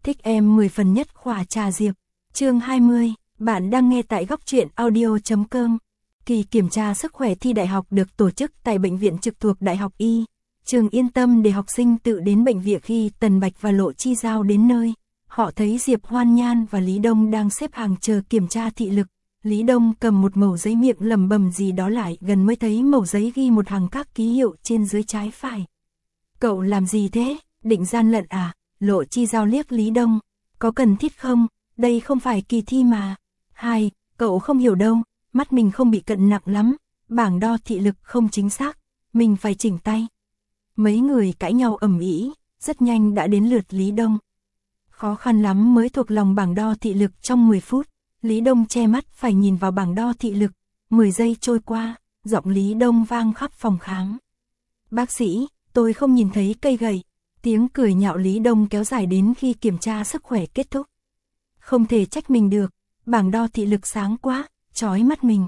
Thích em 10 phần nhất khỏa trà Diệp. Chương 20, bạn đang nghe tại góc truyện audio.com. Kỳ kiểm tra sức khỏe thi đại học được tổ chức tại bệnh viện trực thuộc Đại học Y. Trường yên tâm để học sinh tự đến bệnh viện. Khi Tần Bạch và Lộ Chi Giao đến nơi, họ thấy Diệp Hoan Nhan và Lý Đông đang xếp hàng chờ kiểm tra thị lực. Lý Đông cầm một mẩu giấy miệng lẩm bẩm gì đó, lại gần mới thấy mẩu giấy ghi một hàng các ký hiệu trên dưới trái phải. Cậu làm gì thế, định gian lận à? Lộ Chi Giao liếc Lý Đông, có cần thiết không, đây không phải kỳ thi mà. Hai, cậu không hiểu đâu, mắt mình không bị cận nặng lắm, bảng đo thị lực không chính xác, mình phải chỉnh tay. Mấy người cãi nhau ầm ĩ, rất nhanh đã đến lượt Lý Đông. Khó khăn lắm mới thuộc lòng bảng đo thị lực trong 10 phút, Lý Đông che mắt phải nhìn vào bảng đo thị lực, 10 giây trôi qua, giọng Lý Đông vang khắp phòng khám. Bác sĩ, tôi không nhìn thấy cây gậy. Tiếng cười nhạo Lý Đông kéo dài đến khi kiểm tra sức khỏe kết thúc. Không thể trách mình được, bảng đo thị lực sáng quá, chói mắt mình.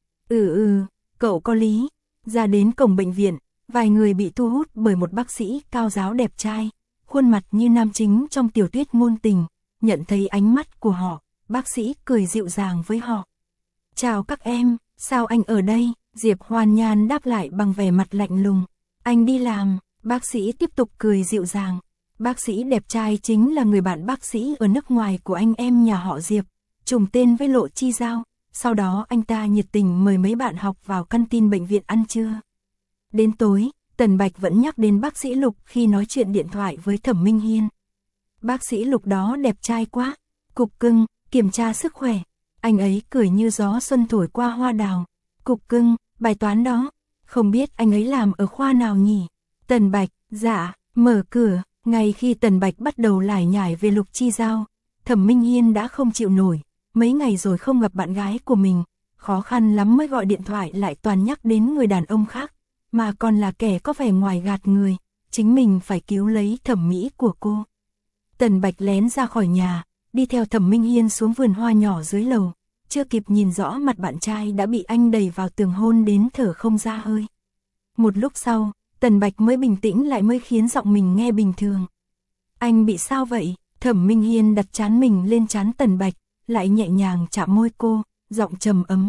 Cậu có lý. Ra đến cổng bệnh viện, vài người bị thu hút bởi một bác sĩ cao ráo đẹp trai, khuôn mặt như nam chính trong tiểu thuyết ngôn tình. Nhận thấy ánh mắt của họ, bác sĩ cười dịu dàng với họ. Chào các em, sao anh ở đây? Diệp Hoan Nhan đáp lại bằng vẻ mặt lạnh lùng. Anh đi làm. Bác sĩ tiếp tục cười dịu dàng. Bác sĩ đẹp trai chính là người bạn bác sĩ ở nước ngoài của anh em nhà họ Diệp, trùng tên với Lộ Chi Giao. Sau đó anh ta nhiệt tình mời mấy bạn học vào căn tin bệnh viện ăn trưa. Đến tối, Tần Bạch vẫn nhắc đến bác sĩ Lục khi nói chuyện điện thoại với Thẩm Minh Hiên. Bác sĩ Lục đó đẹp trai quá. Cục cưng, kiểm tra sức khỏe. Anh ấy cười như gió xuân thổi qua hoa đào. Cục cưng, bài toán đó, không biết anh ấy làm ở khoa nào nhỉ? Tần Bạch, dạ, mở cửa. Ngay khi Tần Bạch bắt đầu lải nhải về Lục Chi Giao, Thẩm Minh Hiên đã không chịu nổi. Mấy ngày rồi không gặp bạn gái của mình, khó khăn lắm mới gọi điện thoại lại toàn nhắc đến người đàn ông khác, mà còn là kẻ có vẻ ngoài gạt người, chính mình phải cứu lấy thẩm mỹ của cô. Tần Bạch lén ra khỏi nhà, đi theo Thẩm Minh Hiên xuống vườn hoa nhỏ dưới lầu, chưa kịp nhìn rõ mặt bạn trai đã bị anh đẩy vào tường hôn đến thở không ra hơi. Một lúc sau, Tần Bạch mới bình tĩnh lại, mới khiến giọng mình nghe bình thường. Anh bị sao vậy? Thẩm Minh Hiên đặt trán mình lên trán Tần Bạch, lại nhẹ nhàng chạm môi cô, giọng trầm ấm.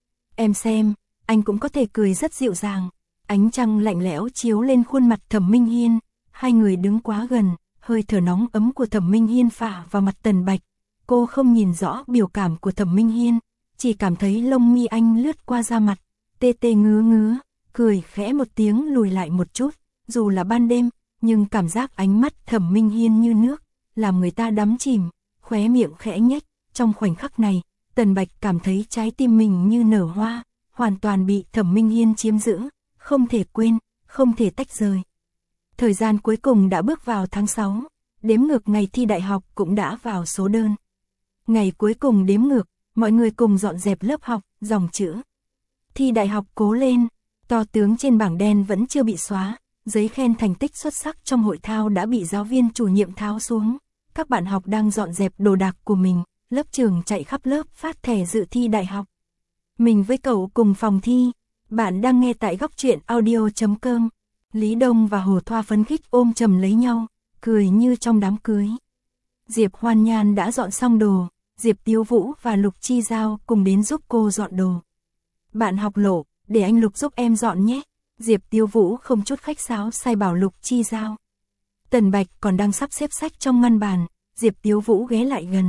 Em xem, anh cũng có thể cười rất dịu dàng. Ánh trăng lạnh lẽo chiếu lên khuôn mặt Thẩm Minh Hiên, hai người đứng quá gần, hơi thở nóng ấm của Thẩm Minh Hiên phả vào mặt Tần Bạch. Cô không nhìn rõ biểu cảm của Thẩm Minh Hiên, chỉ cảm thấy lông mi anh lướt qua da mặt, tê tê ngứa ngứa. Cười khẽ một tiếng lùi lại một chút, dù là ban đêm, nhưng cảm giác ánh mắt Thẩm Minh Hiên như nước, làm người ta đắm chìm, khóe miệng khẽ nhếch. Trong khoảnh khắc này, Tần Bạch cảm thấy trái tim mình như nở hoa, hoàn toàn bị Thẩm Minh Hiên chiếm giữ, không thể quên, không thể tách rời. Thời gian cuối cùng đã bước vào tháng 6, đếm ngược ngày thi đại học cũng đã vào số đơn. Ngày cuối cùng đếm ngược, mọi người cùng dọn dẹp lớp học, dòng chữ thi đại học cố lên. To tướng trên bảng đen vẫn chưa bị xóa, giấy khen thành tích xuất sắc trong hội thao đã bị giáo viên chủ nhiệm tháo xuống. Các bạn học đang dọn dẹp đồ đạc của mình, lớp trưởng chạy khắp lớp phát thẻ dự thi đại học. Mình với cậu cùng phòng thi, bạn đang nghe tại góc truyện audio.com. Lý Đông và Hồ Thoa phấn khích ôm chầm lấy nhau, cười như trong đám cưới. Diệp Hoan Nhan đã dọn xong đồ, Diệp Tiếu Vũ và Lục Chi Giao cùng đến giúp cô dọn đồ. Bạn học Lộ, để anh Lục giúp em dọn nhé. Diệp Tiêu Vũ không chút khách sáo sai bảo Lục Chi Giao. Tần Bạch còn đang sắp xếp sách trong ngăn bàn, Diệp Tiêu Vũ ghé lại gần.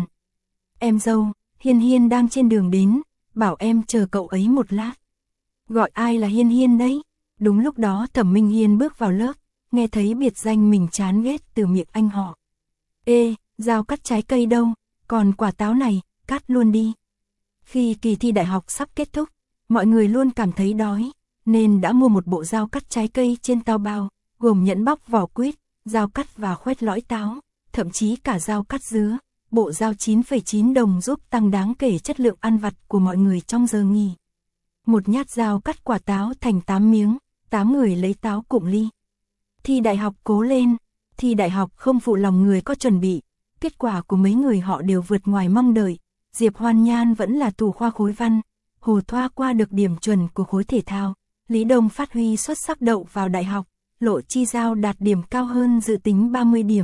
Em dâu, Hiên Hiên đang trên đường đến, bảo em chờ cậu ấy một lát. Gọi ai là Hiên Hiên đấy? Đúng lúc đó Thẩm Minh Hiên bước vào lớp, nghe thấy biệt danh mình chán ghét từ miệng anh họ. Ê, dao cắt trái cây đâu, còn quả táo này, cắt luôn đi. Khi kỳ thi đại học sắp kết thúc, mọi người luôn cảm thấy đói, nên đã mua một bộ dao cắt trái cây trên tao bao, gồm nhẫn bóc vỏ quýt, dao cắt và khoét lõi táo, thậm chí cả dao cắt dứa. Bộ dao 9,9 đồng giúp tăng đáng kể chất lượng ăn vặt của mọi người trong giờ nghỉ. Một nhát dao cắt quả táo thành 8 miếng, 8 người lấy táo cụm ly. Thi đại học cố lên, thi đại học không phụ lòng người có chuẩn bị. Kết quả của mấy người họ đều vượt ngoài mong đợi. Diệp Hoan Nhan vẫn là thủ khoa khối văn, Hồ Thoa qua được điểm chuẩn của khối thể thao, Lý Đông phát huy xuất sắc đậu vào đại học, Lộ Chi Giao đạt điểm cao hơn dự tính 30 điểm,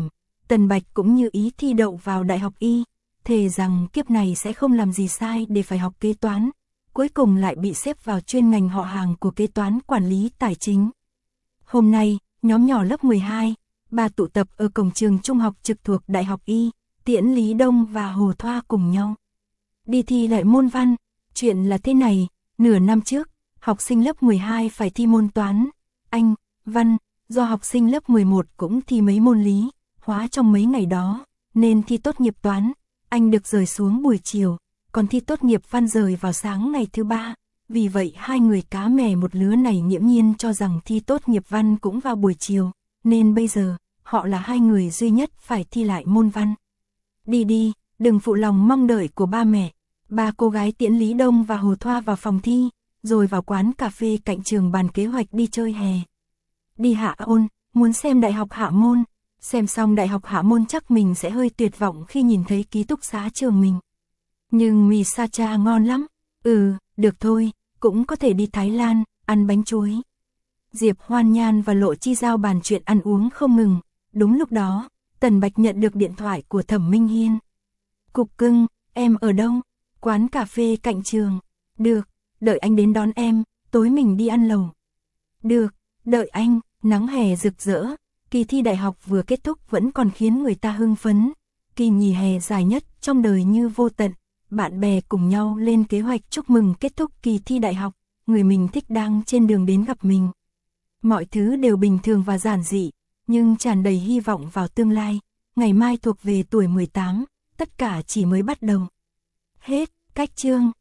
Tần Bạch cũng như ý thi đậu vào Đại học Y, thề rằng kiếp này sẽ không làm gì sai để phải học kế toán, cuối cùng lại bị xếp vào chuyên ngành họ hàng của kế toán quản lý tài chính. Hôm nay, nhóm nhỏ lớp 12, bà tụ tập ở cổng trường trung học trực thuộc Đại học Y, tiễn Lý Đông và Hồ Thoa cùng nhau đi thi lại môn văn. Chuyện là thế này, nửa năm trước, học sinh lớp 12 phải thi môn toán, Anh, Văn, do học sinh lớp 11 cũng thi mấy môn lý, hóa trong mấy ngày đó, nên thi tốt nghiệp toán, Anh được rời xuống buổi chiều, còn thi tốt nghiệp Văn rời vào sáng ngày thứ ba. Vì vậy hai người cá mè một lứa này nghiễm nhiên cho rằng thi tốt nghiệp Văn cũng vào buổi chiều, nên bây giờ, họ là hai người duy nhất phải thi lại môn Văn. Đi đi, đừng phụ lòng mong đợi của ba mẹ. Ba cô gái tiễn Lý Đông và Hồ Thoa vào phòng thi, rồi vào quán cà phê cạnh trường bàn kế hoạch đi chơi hè. Đi Hạ Ôn, muốn xem Đại học Hạ Môn, xem xong Đại học Hạ Môn chắc mình sẽ hơi tuyệt vọng khi nhìn thấy ký túc xá trường mình. Nhưng mì sa cha ngon lắm. Được thôi, cũng có thể đi Thái Lan, ăn bánh chuối. Diệp Hoan Nhan và Lộ Chi giao bàn chuyện ăn uống không ngừng. Đúng lúc đó, Tần Bạch nhận được điện thoại của Thẩm Minh Hiên. Cục cưng, em ở đâu? Quán cà phê cạnh trường. Được, đợi anh đến đón em, tối mình đi ăn lẩu. Được, đợi anh. Nắng hè rực rỡ, kỳ thi đại học vừa kết thúc vẫn còn khiến người ta hưng phấn. Kỳ nghỉ hè dài nhất trong đời như vô tận, bạn bè cùng nhau lên kế hoạch chúc mừng kết thúc kỳ thi đại học, người mình thích đang trên đường đến gặp mình. Mọi thứ đều bình thường và giản dị, nhưng tràn đầy hy vọng vào tương lai. Ngày mai thuộc về tuổi 18, tất cả chỉ mới bắt đầu. Hết, cách chương.